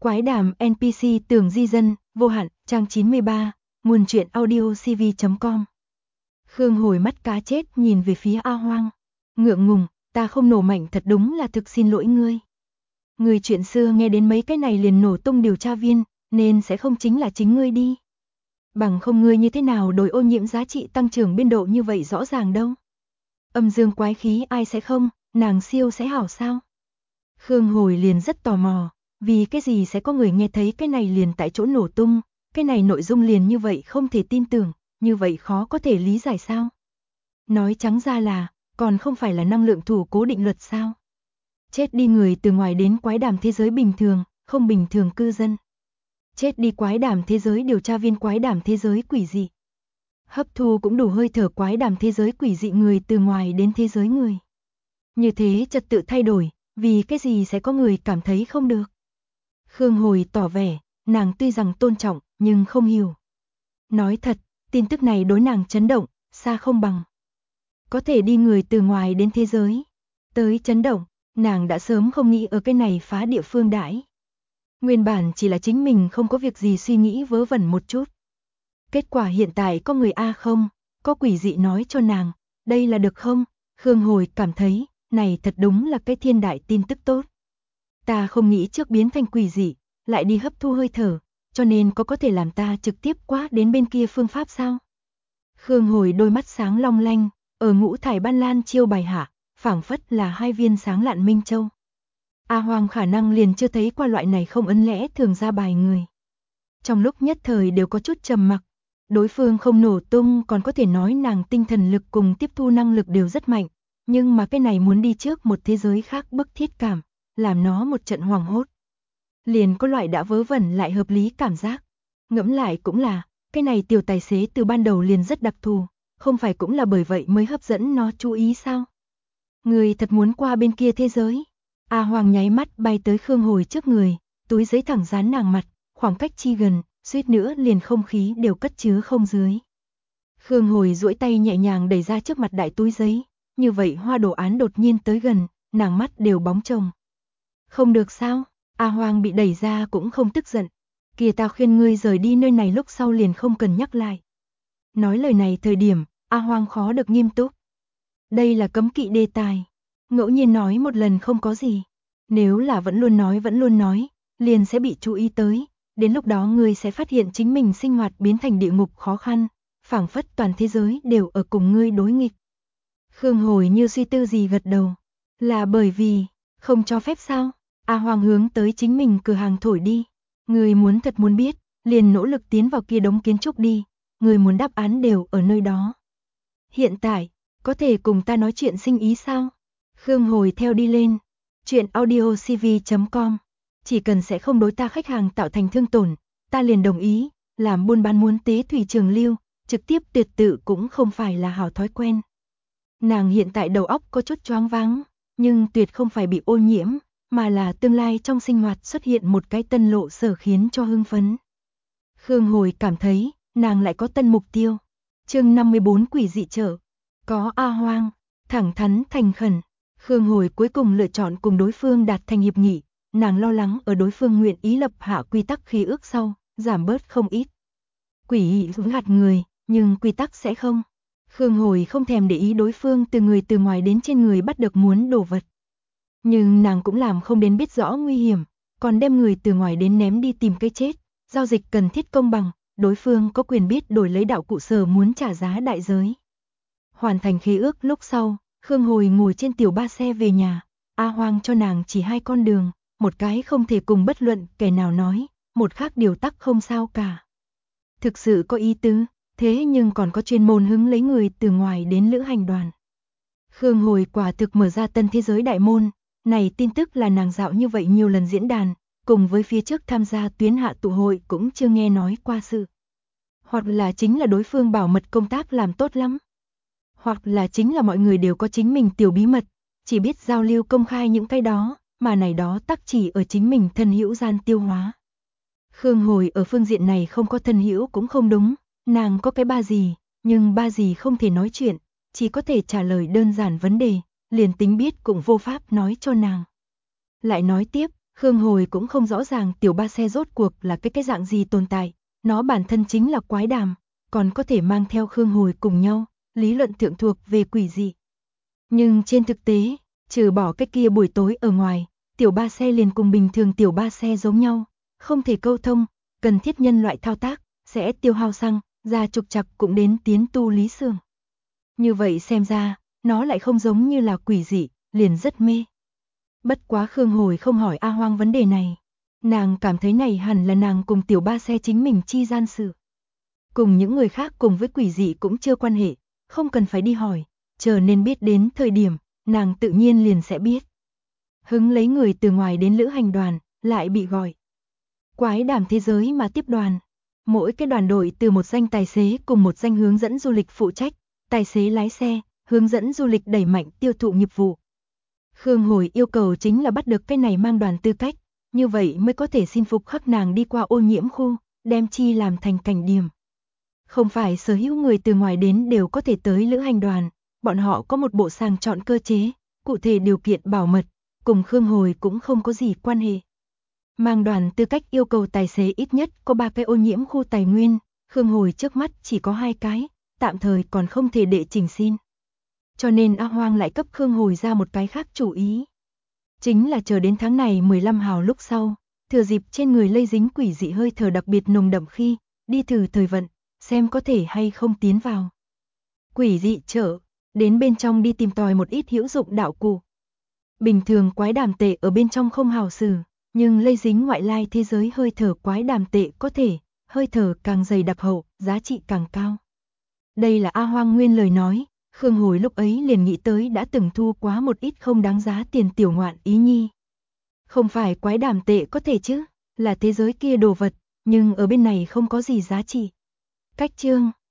Quái đàm NPC Tường Di Dân, vô hạn, trang 93, nguồn truyện audio cv.com. Khương Hồi mắt cá chết nhìn về phía A Hoang. Ngượng ngùng, ta không nổ mạnh thật đúng là thực xin lỗi ngươi. Người chuyện xưa nghe đến mấy cái này liền nổ tung điều tra viên, nên sẽ không chính là chính ngươi đi. Bằng không ngươi như thế nào đổi ô nhiễm giá trị tăng trưởng biên độ như vậy rõ ràng đâu. Âm dương quái khí ai sẽ không, nàng siêu sẽ hảo sao? Khương Hồi liền rất tò mò, vì cái gì sẽ có người nghe thấy cái này liền tại chỗ nổ tung, cái này nội dung liền như vậy không thể tin tưởng, như vậy khó có thể lý giải sao? Nói trắng ra là, còn không phải là năng lượng thủ cố định luật sao? Chết đi người từ ngoài đến quái đàm thế giới bình thường, không bình thường cư dân. Chết đi quái đàm thế giới điều tra viên quái đàm thế giới quỷ dị. Hấp thu cũng đủ hơi thở quái đàm thế giới quỷ dị người từ ngoài đến thế giới người. Như thế trật tự thay đổi, vì cái gì sẽ có người cảm thấy không được? Khương Hồi tỏ vẻ, nàng tuy rằng tôn trọng, nhưng không hiểu. Nói thật, tin tức này đối nàng chấn động, xa không bằng. Có thể đi người từ ngoài đến thế giới. Tới chấn động, nàng đã sớm không nghĩ ở cái này phá địa phương đãi. Nguyên bản chỉ là chính mình không có việc gì suy nghĩ vớ vẩn một chút. Kết quả hiện tại có người A không, có quỷ dị nói cho nàng, đây là được không? Khương Hồi cảm thấy, này thật đúng là cái thiên đại tin tức tốt. Ta không nghĩ trước biến thành quỷ dị, lại đi hấp thu hơi thở, cho nên có thể làm ta trực tiếp qua đến bên kia phương pháp sao? Khương Hồi đôi mắt sáng long lanh, ở ngũ thải ban lan chiêu bài hạ, phảng phất là hai viên sáng lạn minh châu. A Hoang khả năng liền chưa thấy qua loại này không ấn lẽ thường ra bài người. Trong lúc nhất thời đều có chút trầm mặc, đối phương không nổ tung còn có thể nói nàng tinh thần lực cùng tiếp thu năng lực đều rất mạnh, nhưng mà cái này muốn đi trước một thế giới khác bức thiết cảm, làm nó một trận hoảng hốt. Liền có loại đã vớ vẩn lại hợp lý cảm giác. Ngẫm lại cũng là, cái này tiểu tài xế từ ban đầu liền rất đặc thù, không phải cũng là bởi vậy mới hấp dẫn nó chú ý sao? Người thật muốn qua bên kia thế giới. A Hoàng nháy mắt bay tới Khương Hồi trước người, túi giấy thẳng dán nàng mặt, khoảng cách chi gần, suýt nữa liền không khí đều cất chứa không dưới. Khương Hồi duỗi tay nhẹ nhàng đẩy ra trước mặt đại túi giấy, như vậy hoa đồ án đột nhiên tới gần, nàng mắt đều bóng chồng. Không được sao? A Hoàng bị đẩy ra cũng không tức giận. Kìa ta khuyên ngươi rời đi nơi này lúc sau liền không cần nhắc lại. Nói lời này thời điểm, A Hoàng khó được nghiêm túc. Đây là cấm kỵ đề tài. Ngẫu nhiên nói một lần không có gì. Nếu là vẫn luôn nói, liền sẽ bị chú ý tới. Đến lúc đó ngươi sẽ phát hiện chính mình sinh hoạt biến thành địa ngục khó khăn. Phảng phất toàn thế giới đều ở cùng ngươi đối nghịch. Khương Hồi như suy tư gì gật đầu. Là bởi vì, không cho phép sao? A Hoàng hướng tới chính mình cửa hàng thổi đi. Người muốn thật muốn biết, liền nỗ lực tiến vào kia đống kiến trúc đi. Người muốn đáp án đều ở nơi đó. Hiện tại, có thể cùng ta nói chuyện sinh ý sao? Khương Hồi theo đi lên. Chuyện audio cv.com. Chỉ cần sẽ không đối ta khách hàng tạo thành thương tổn, ta liền đồng ý. Làm buôn bán muốn tế thủy trường lưu, trực tiếp tuyệt tự cũng không phải là hảo thói quen. Nàng hiện tại đầu óc có chút choáng váng, nhưng tuyệt không phải bị ô nhiễm, mà là tương lai trong sinh hoạt xuất hiện một cái tân lộ sở khiến cho hưng phấn. Khương Hồi cảm thấy, nàng lại có tân mục tiêu. Chương 54 quỷ dị chợ. Có A Hoang, thẳng thắn thành khẩn. Khương Hồi cuối cùng lựa chọn cùng đối phương đạt thành hiệp nghị, nàng lo lắng ở đối phương nguyện ý lập hạ quy tắc khí ước sau, giảm bớt không ít. Quỷ dũng gạt người, nhưng quy tắc sẽ không. Khương Hồi không thèm để ý đối phương từ người từ ngoài đến trên người bắt được muốn đồ vật. Nhưng nàng cũng làm không đến biết rõ nguy hiểm, còn đem người từ ngoài đến ném đi tìm cái chết. Giao dịch cần thiết công bằng, đối phương có quyền biết đổi lấy đạo cụ sở muốn trả giá đại giới. Hoàn thành khí ước lúc sau, Khương Hồi ngồi trên tiểu ba xe về nhà. A Hoang cho nàng chỉ hai con đường, một cái không thể cùng bất luận kẻ nào nói, một khác điều tắc không sao cả. Thực sự có ý tứ, thế nhưng còn có chuyên môn hứng lấy người từ ngoài đến lữ hành đoàn. Khương Hồi quả thực mở ra tân thế giới đại môn, này tin tức là nàng dạo như vậy nhiều lần diễn đàn, cùng với phía trước tham gia tuyến hạ tụ hội cũng chưa nghe nói qua sự. Hoặc là chính là đối phương bảo mật công tác làm tốt lắm. Hoặc là chính là mọi người đều có chính mình tiểu bí mật, chỉ biết giao lưu công khai những cái đó, mà này đó tắc chỉ ở chính mình thân hữu gian tiêu hóa. Khương Hồi ở phương diện này không có thân hữu cũng không đúng, nàng có cái ba gì, nhưng ba gì không thể nói chuyện, chỉ có thể trả lời đơn giản vấn đề, liền tính biết cũng vô pháp nói cho nàng. Lại nói tiếp, Khương Hồi cũng không rõ ràng tiểu ba xe rốt cuộc là cái dạng gì tồn tại, nó bản thân chính là quái đàm, còn có thể mang theo Khương Hồi cùng nhau, lý luận thượng thuộc về quỷ dị. Nhưng trên thực tế, trừ bỏ cái kia buổi tối ở ngoài, tiểu ba xe liền cùng bình thường tiểu ba xe giống nhau, không thể câu thông, cần thiết nhân loại thao tác, sẽ tiêu hao xăng, ra trục trặc cũng đến tiến tu lý xương. Như vậy xem ra, nó lại không giống như là quỷ dị, liền rất mê. Bất quá Khương Hồi không hỏi A Hoang vấn đề này. Nàng cảm thấy này hẳn là nàng cùng tiểu ba xe chính mình chi gian sự. Cùng những người khác cùng với quỷ dị cũng chưa quan hệ, không cần phải đi hỏi, chờ nên biết đến thời điểm, nàng tự nhiên liền sẽ biết. Hứng lấy người từ ngoài đến lữ hành đoàn, lại bị gọi. Quái đàm thế giới mà tiếp đoàn. Mỗi cái đoàn đội từ một danh tài xế cùng một danh hướng dẫn du lịch phụ trách, tài xế lái xe, hướng dẫn du lịch đẩy mạnh tiêu thụ nghiệp vụ. Khương Hồi yêu cầu chính là bắt được cái này mang đoàn tư cách, như vậy mới có thể xin phục khắc nàng đi qua ô nhiễm khu, đem chi làm thành cảnh điểm. Không phải sở hữu người từ ngoài đến đều có thể tới lữ hành đoàn, bọn họ có một bộ sàng chọn cơ chế, cụ thể điều kiện bảo mật, cùng Khương Hồi cũng không có gì quan hệ. Mang đoàn tư cách yêu cầu tài xế ít nhất có 3 cái ô nhiễm khu tài nguyên, Khương Hồi trước mắt chỉ có 2 cái, tạm thời còn không thể đệ trình xin. Cho nên A Hoang lại cấp Khương Hồi ra một cái khác chủ ý. Chính là chờ đến tháng này 15 hào lúc sau, thừa dịp trên người lây dính quỷ dị hơi thở đặc biệt nồng đậm khi, đi thử thời vận, xem có thể hay không tiến vào. Quỷ dị chợ, đến bên trong đi tìm tòi một ít hữu dụng đạo cụ. Bình thường quái đàm tệ ở bên trong không hào xử, nhưng lây dính ngoại lai thế giới hơi thở quái đàm tệ có thể, hơi thở càng dày đặc hậu, giá trị càng cao. Đây là A Hoang nguyên lời nói, Khương Hồi lúc ấy liền nghĩ tới đã từng thu quá một ít không đáng giá tiền tiểu ngoạn ý nhi. Không phải quái đàm tệ có thể chứ, là thế giới kia đồ vật, nhưng ở bên này không có gì giá trị. Cách chương